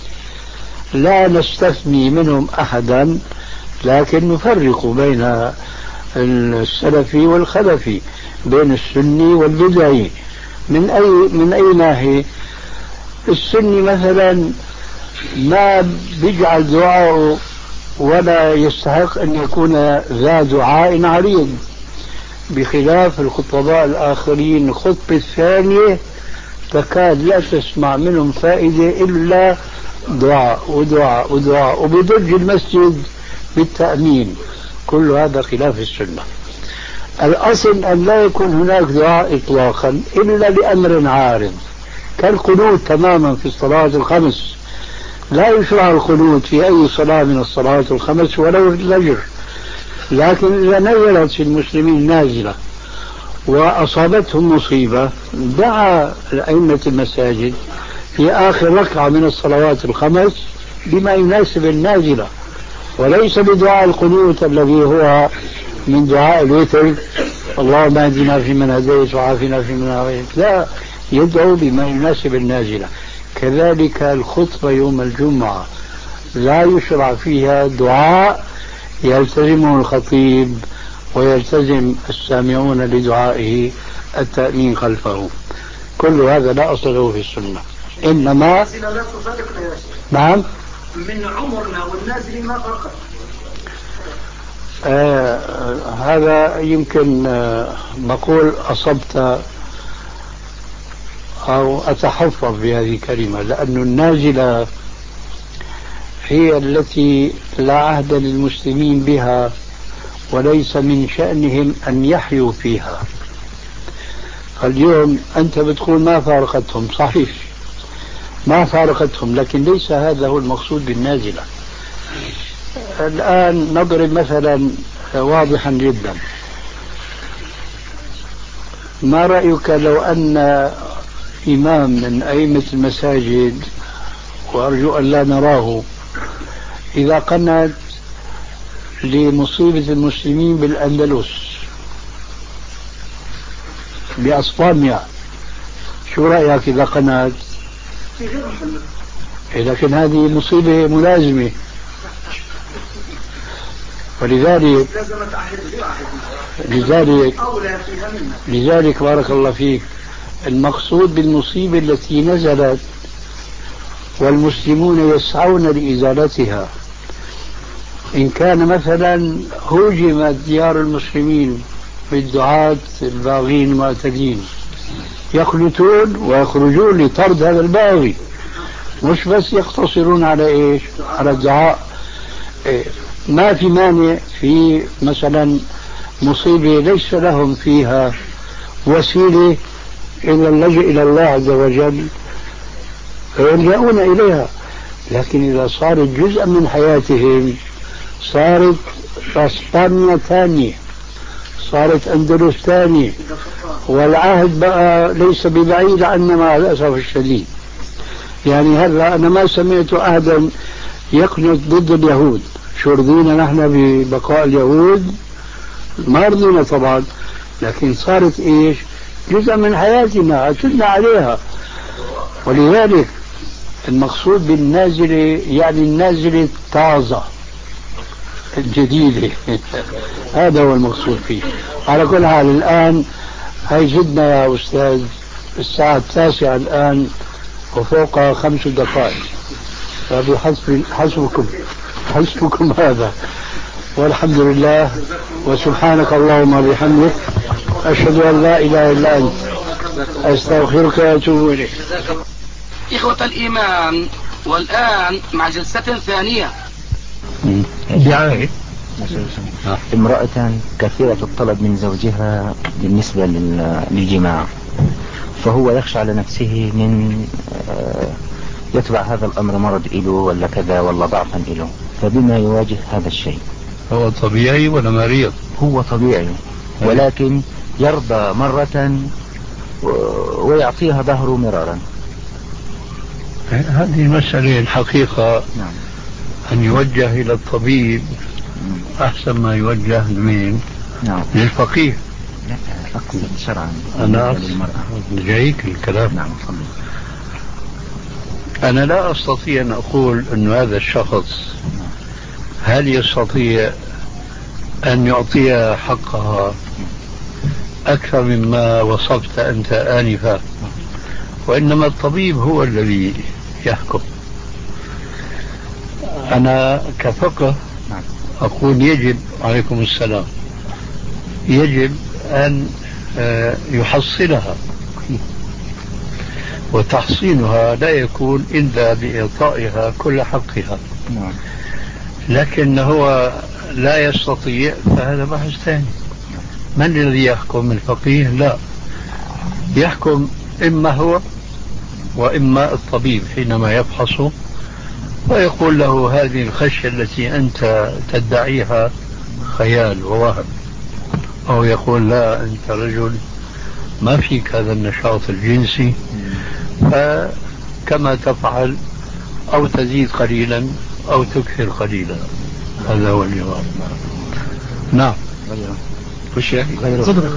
لا نستثني منهم أحدا، لكن نفرق بين السلفي والخلفي، بين السني والبدعي. من أي من أي ناحية؟ السني مثلا ما بيجعل دعاءه ولا يستحق أن يكون ذا دعاء عريض، بخلاف الخطباء الآخرين الخطبة الثانية تكاد لا تسمع منهم فائدة إلا دعاء ودعاء ودعاء، وبدرج المسجد بالتأمين. كل هذا خلاف السنة. الأصل أن لا يكون هناك دعاء إطلاقا إلا لأمر عارض، كالقنوت تماما في الصلاة الخمس. لا يشرع القنوت في أي صلاة من الصلاة الخمس ولو الفجر، لكن إذا نزلت في المسلمين نازلة وأصابتهم مصيبة دعا أئمة المساجد في آخر ركعة من الصلوات الخمس بما يناسب النازلة، وليس بدعاء القنوت الذي هو من دعاء الوتر اللهم اهدنا فيمن هديت وعافنا فيمن عافيت، لا، يدعو بما يناسب النازلة. كذلك الخطبة يوم الجمعة لا يشرع فيها دعاء يلتزمه الخطيب ويلتزم السامعون لدعائه التأمين خلفه. كل هذا لا أصل له في السنة. إنما نعم من عمرنا والنازل ما فرقت. آه هذا يمكن آه بقول أصبت أو أتحفظ بهذه الكلمة، لأن النازلة هي التي لا عهد للمسلمين بها وليس من شأنهم أن يحيوا فيها. اليوم أنت بتقول ما فارقتهم، صحيح ما فارقتهم، لكن ليس هذا هو المقصود بالنازلة. الآن نضرب مثلا واضحا جدا. ما رأيك لو أن إمام من أئمة المساجد، وأرجو أن لا نراه، إذا قنت لمصيبة المسلمين بالأندلس بأسبانيا، شو رأيك إذا قنت؟ لكن هذه مصيبة ملازمة، ولذلك لذلك لذلك بارك الله فيك، المقصود بالمصيبة التي نزلت والمسلمون يسعون لإزالتها. إن كان مثلا هوجمت ديار المسلمين بالدعاة الباغين المعتدين، يخلطون ويخرجون لطرد هذا الباغي، مش بس يقتصرون على إيش؟ على الدعاء. إيه؟ ما في مانع في مثلا مصيبة ليس لهم فيها وسيلة إلا اللجأ إلى الله عز وجل فيلجأون إليها، لكن إذا صارت جزءا من حياتهم صارت اسبانيا ثانية، صارت اندلس ثانية، والعهد بقى ليس ببعيد عنا مع الاسف الشديد. يعني هلا انا ما سمعت احدا يقنط ضد اليهود، شو رضينا نحن ببقاء اليهود؟ ما رضينا طبعا، لكن صارت ايش؟ جزء من حياتنا، اعتدنا عليها. ولذلك المقصود بالنازلة يعني النازلة الطازة الجديدة هذا هو المقصود فيه. على كل حال الآن هاي جدنا يا أستاذ، الساعة التاسعة الآن وفوق خمس دقائق، فبحسب حسبكم حسبكم هذا، والحمد لله وسبحانك اللهم وبحمدك أشهد أن لا إله إلا أنت أستغفرك وأتوب إليك. إخوة الإيمان، والآن مع جلسة ثانية. دعاية امرأة كثيرة الطلب من زوجها بالنسبة للجماع، فهو يخشى على نفسه من يتبع هذا الأمر مرض إله ولا كذا ولا ضعفا إله، فبما يواجه هذا الشيء؟ هو طبيعي ولا مريض؟ هو طبيعي، ولكن يرضى مرة ويعطيها ظهره مرارا. هذه المسألة الحقيقة نعم. أن يوجه إلى الطبيب أحسن ما يوجه لمين؟ نعم. للفقيه. لا أقصد شرعا. أنا أقصد جايك الكلام. نعم. أنا لا أستطيع أن أقول أن هذا الشخص هل يستطيع أن يعطيها حقها أكثر مما وصفت أنت آنفا، وإنما الطبيب هو الذي يحكم. أنا كفقه أقول يجب، عليكم السلام، يجب أن يحصلها، وتحصينها لا يكون إلا بإعطائها كل حقها. لكن هو لا يستطيع، فهذا بحث ثاني. من الذي يحكم؟ الفقيه؟ لا، يحكم إما هو وإما الطبيب حينما يفحصه ويقول له هذه الخشية التي أنت تدعيها خيال ووهم، أو يقول لا أنت رجل ما فيك هذا النشاط الجنسي، فكما تفعل أو تزيد قليلا أو تكثر قليلا. هذا هو الجواب. نعم. وش صدرك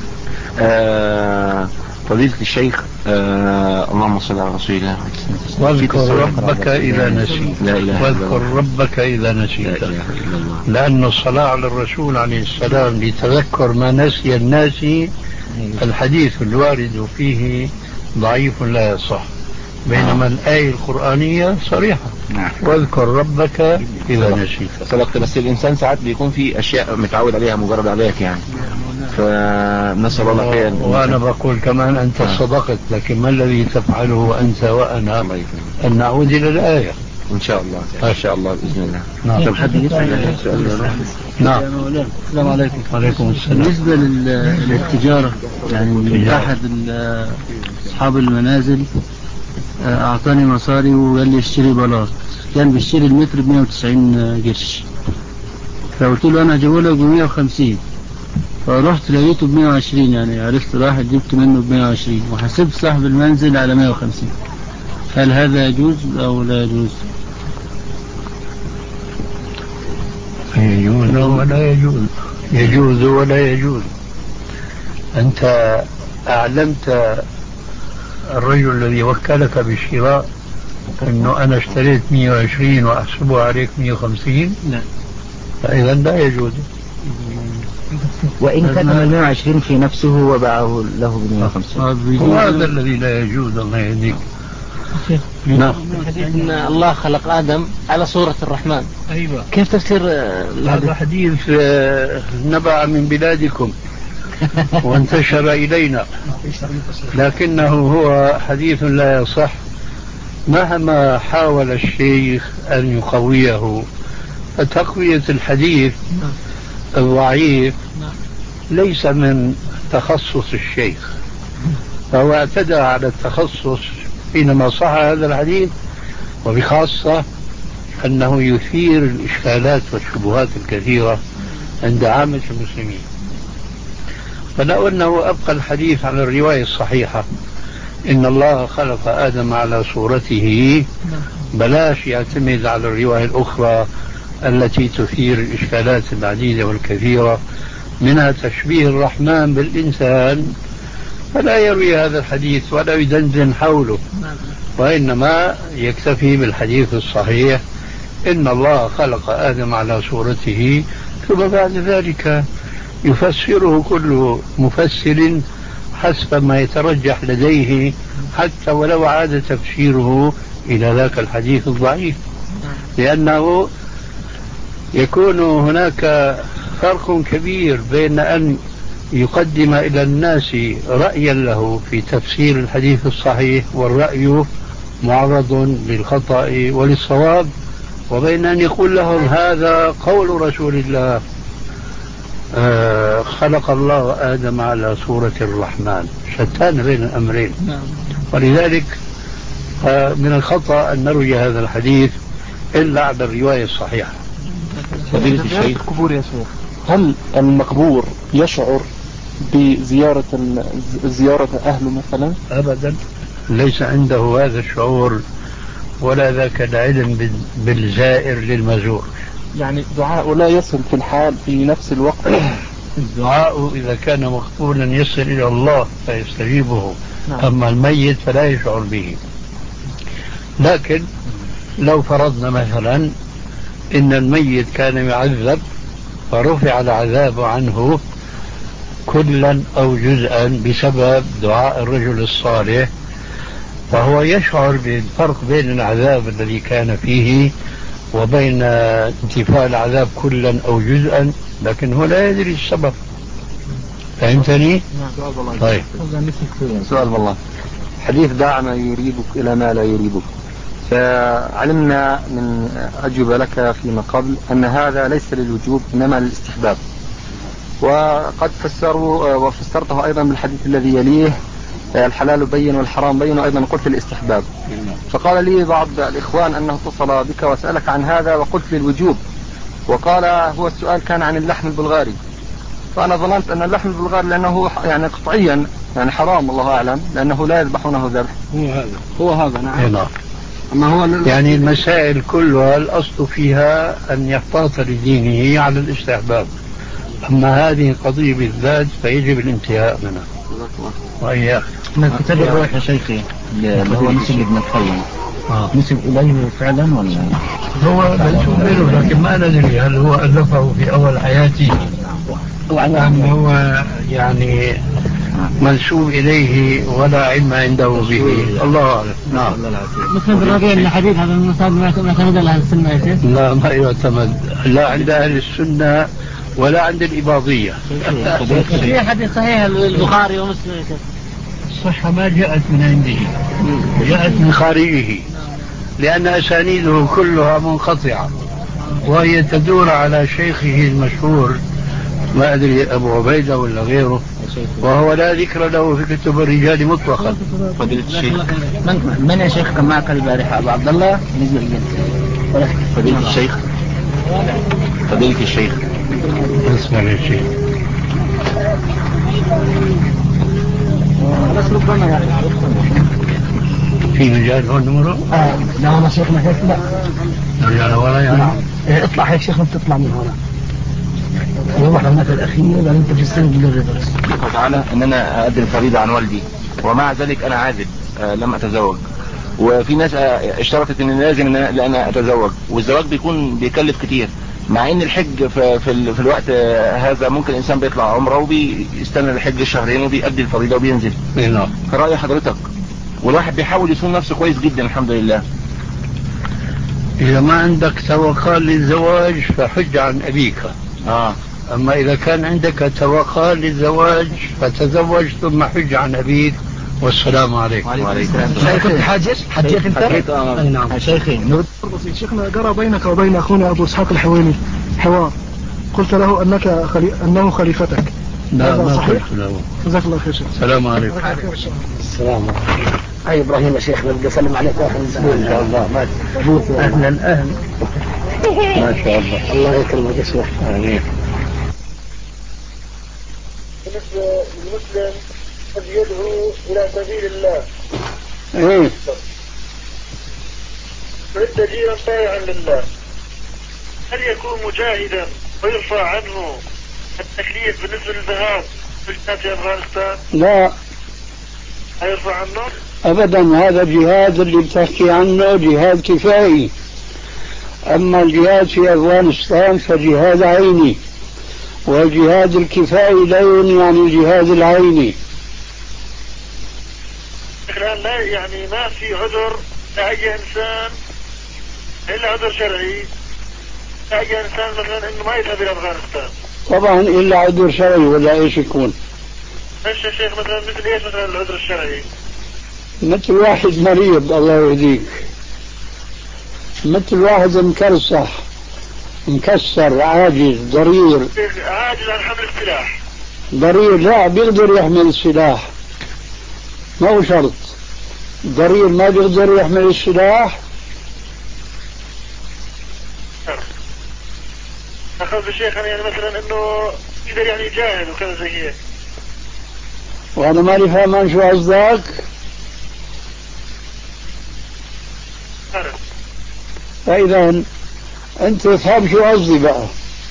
آه فضيلة الشيخ، آه اللهم صل على رسول الله. واذكر ربك إذا نسيت، واذكر ربك إذا نسيت، لأن الصلاة على الرسول عليه السلام لتذكر ما نسي الناس الحديث الوارد فيه ضعيف لا يصح، بينما الآية القرآنية صريحة. نعم. واذكر ربك إذا نسيت. صدقت، بس الإنسان ساعات بيكون في أشياء متعود عليها مجرد عليك يعني، فنسأل الله خير. وأنا بقول كمان أنت صدقت، لكن ما الذي تفعله أنت وأنا أن نعود إلى الآية إن شاء الله. ما شاء الله بإذن الله. نعم. طب حد يسأل سؤال؟ نعم. السلام عليكم. وعليكم السلام. بالنسبة للتجارة، يعني أحد أصحاب المنازل أعطاني مصاري وقال لي اشتري بلاط، كان بيشتري المتر ب مئة وتسعين قرش، فقلت له أنا هجيبه لك ب مئة وخمسين، فرحت لقيته ب مئة وعشرين، يعني عرفت واحد جبت منه ب مئة وعشرين وحسبت صاحب المنزل على مئة وخمسين. هل هذا يجوز أو لا يجوز؟ يجوز ولا يجوز، يجوز ولا يجوز. أنت أعلمت الرجل الذي وكلك بالشراء أنه أنا اشتريت مئة وعشرين وأحسبه عليك مئة وخمسين؟ لا. فإذا لا يجوز. وإن كان مئة وعشرين في نفسه وباعه له ب مئة وخمسين، وهذا الذي لا يجوز. الله يهديك. نعم. إن الله خلق آدم على صورة الرحمن. أيوة. كيف تفسير هذا حديث نبع من بلادكم وانتشر إلينا، لكنه هو حديث لا يصح، مهما حاول الشيخ أن يقويه، فتقوية الحديث الضعيف ليس من تخصص الشيخ، فهو اعتدى على التخصص حينما صح هذا الحديث، وبخاصة أنه يثير الإشكالات والشبهات الكثيرة عند عامة المسلمين. فلو أنه أبقى الحديث عن الرواية الصحيحة إن الله خلق آدم على صورته، بلاش يعتمد على الرواية الأخرى التي تثير الإشكالات العديدة والكثيرة، منها تشبيه الرحمن بالإنسان، فلا يروي هذا الحديث ولا يدندن حوله، وإنما يكتفي بالحديث الصحيح إن الله خلق آدم على صورته، ثم بعد ذلك يفسره كل مفسر حسب ما يترجح لديه، حتى ولو عاد تفسيره إلى ذاك الحديث الضعيف، لأنه يكون هناك فرق كبير بين أن يقدم إلى الناس رأيا له في تفسير الحديث الصحيح والرأي معرض للخطأ وللصواب، وبين أن يقول لهم هذا قول رسول الله آه خلق الله آدم على صورة الرحمن، شتان بين الأمرين. ولذلك آه من الخطأ أن نروي هذا الحديث إلا على الرواية الصحيحة. فضيلة الشيخ، القبور يا شيخ، هل المقبور يشعر بزيارة زيارة أهله مثلا؟ أبدا، ليس عنده هذا الشعور ولا ذاك العلم بالزائر للمزور. يعني دعاء لا يصل في الحال في نفس الوقت؟ الدعاء إذا كان مقبولا يصل إلى الله فيستجيبه. نعم. أما الميت فلا يشعر به. لكن لو فرضنا مثلا إن الميت كان يعذب فرفع العذاب عنه كلا أو جزءا بسبب دعاء الرجل الصالح، فهو يشعر بالفرق بين العذاب الذي كان فيه وبين انتفاء العذاب كلا أو جزءا، لكن هو لا يدري السبب. فهمتني؟ طيب. سؤال والله، حديث دع ما يريبك إلى ما لا يريبك، فعلمنا من أجوبة لك فيما قبل أن هذا ليس للوجوب إنما للاستحباب، وقد فسروا وفسرته أيضا بالحديث الذي يليه الحلال بين والحرام بين، وأيضا قلت الاستحباب. فقال لي بعض الإخوان أنه اتصل بك وسألك عن هذا وقلت للوجوب، وقال هو السؤال كان عن اللحم البلغاري، فأنا ظننت أن اللحم البلغاري لأنه يعني قطعيا يعني حرام الله أعلم لأنه لا يذبحونه ذبح. هو هذا هو هذا نعم. نعم. أما هو يعني المسائل كلها الأصل فيها أن يحتاط لدينه على الاستحباب، أما هذه القضية بالذات فيجب الانتهاء منها. وإياك من كتاب الروح يا شيخي اللي هو نسب ابن القيم، نسب إليه فعلا ولا هو منسوب له، لكن ما ندري هل هو ألفه في أول حياته أم هو يعني منسوب إليه ولا علم عنده به، الله أعلم. نعم. مثل بالربيع الحديث هذا المصاب ما يعتمد على أهل السنة يا شيخ؟ لا ما يعتمد لا عند أهل السنة ولا عند الإباضية. في حديث صحيح البخاري ومسلم يا شيخ؟ الصحة ما جاءت من عنده، جاءت من خارجه، لأن أسانيده كلها منقطعة وهي تدور على شيخه المشهور، ما أدري أبو عبيدة ولا غيره، وهو لا ذكر له في كتب الرجال مطلقا. فضيلة الشيخ، من من يا شيخ كان معك البارحة؟ أبو عبد الله نزل. فضيلة الشيخ، فضيلة الشيخ اسمع يا شيخ، بس ربما يعني في مجال هون نمره؟ اه لا أنا شيخنا هيك لا رجال ولا يعني إيه اطلع هيك شيخنا بتطلع من هنا والله هناك الأخير لأن أنت في السن بالريفرس. الله تعالى أن أنا أؤدي الفريضة عن والدي، ومع ذلك أنا عازب آه لم أتزوج، وفي ناس آه اشترطت أن لازم أن أنا, أنا أتزوج، والزواج بيكون بيكلف كتير، مع ان الحج في, في, في الوقت هذا ممكن الانسان بيطلع عمره وبيستنى الحج الشهرين وبيأدي الفريضة وبينزل. نعم. فرأي حضرتك، والواحد بيحاول يصون نفسه كويس جدا الحمد لله. إذا ما عندك توقال للزواج فحج عن أبيك. آه. أما إذا كان عندك توقال للزواج فتزوج ثم حج عن أبيك، والسلام عليكم. وعليكم السلام. شيخ كنت حاجز حكيت انت؟ حكيت اه نعم. شيخي نرد. شيخنا جرى بينك وبين اخونا ابو اسحاق الحويني حوار، قلت له انك خلي... انه خليفتك. لا ما صحيح؟ قلت له. جزاك الله خير شيخ. السلام عليكم. السلام عليكم. اي ابراهيم يا شيخ بدي اسلم عليك اخر اسبوع ان شاء الله. ما اهلا اهلا. ما شاء الله. الله يكرمك يا شيخ. امين. بالنسبه للمسلم قد يدعو الى سبيل الله. ايه. متجيرا طائعا لله. هل يكون مجاهدا ويرفع عنه التكليف بالنسبه للذهاب في في افغانستان؟ لا هيرفع عنه؟ ابدا، هذا الجهاد اللي بتحكي عنه جهاد كفائي. اما الجهاد في افغانستان فجهاد عيني، والجهاد الكفائي لا يعني الجهاد العيني. الآن لا يعني ما في عذر لأي إنسان إلا عذر شرعي لأي إنسان مثلا إنه ما يذهب إلى أفغانستان. طبعا إلا عذر شرعي ولا إيش يكون؟ إيش يا شيخ مثلا مثل إيش مثلا العذر الشرعي؟ مثل واحد مريض الله يهديك، مثل واحد مكرسح مكسر عاجز ضرير. عاجز عن حمل السلاح. ضرير لا بيقدر يحمل السلاح، ما هو شرط. ضرير ما بيقدر يحمل السلاح. أخذ الشيخ يعني مثلا إنه يقدر يعني يجاهد وكذا زي هيك. وأنا ماني فاهم شو قصدك. فإذا أنت فهم شو قصدي بقى،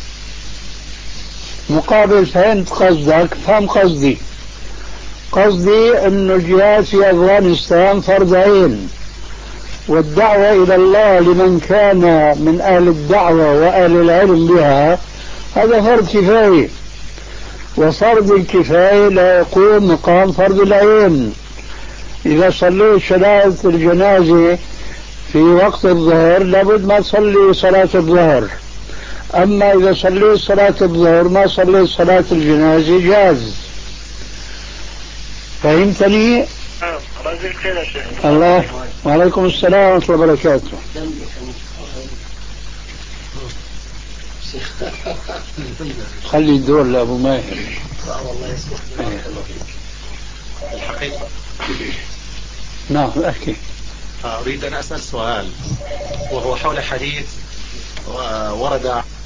مقابل فهمت قصدك فهم قصدي. قصدي أن الجهاد في أفغانستان فرض عين، والدعوة إلى الله لمن كان من أهل الدعوة وأهل العلم بها هذا فرض كفاية، وفرض الكفاية لا يقوم مقام فرض العين. إذا صليت صلاة الجنازة في وقت الظهر لابد ما تصلي صلاة الظهر، أما إذا صليت صلاة الظهر ما صليت صلاة الجنازة جاز. فهمتني؟ الله يجزيك خير يا شيخ. الله. وعليكم السلام ورحمة الله وبركاته. خلي الدور لأبو ماهر. الحقيقة نعم أحكي. أريد أن أسأل سؤال، وهو حول حديث ورد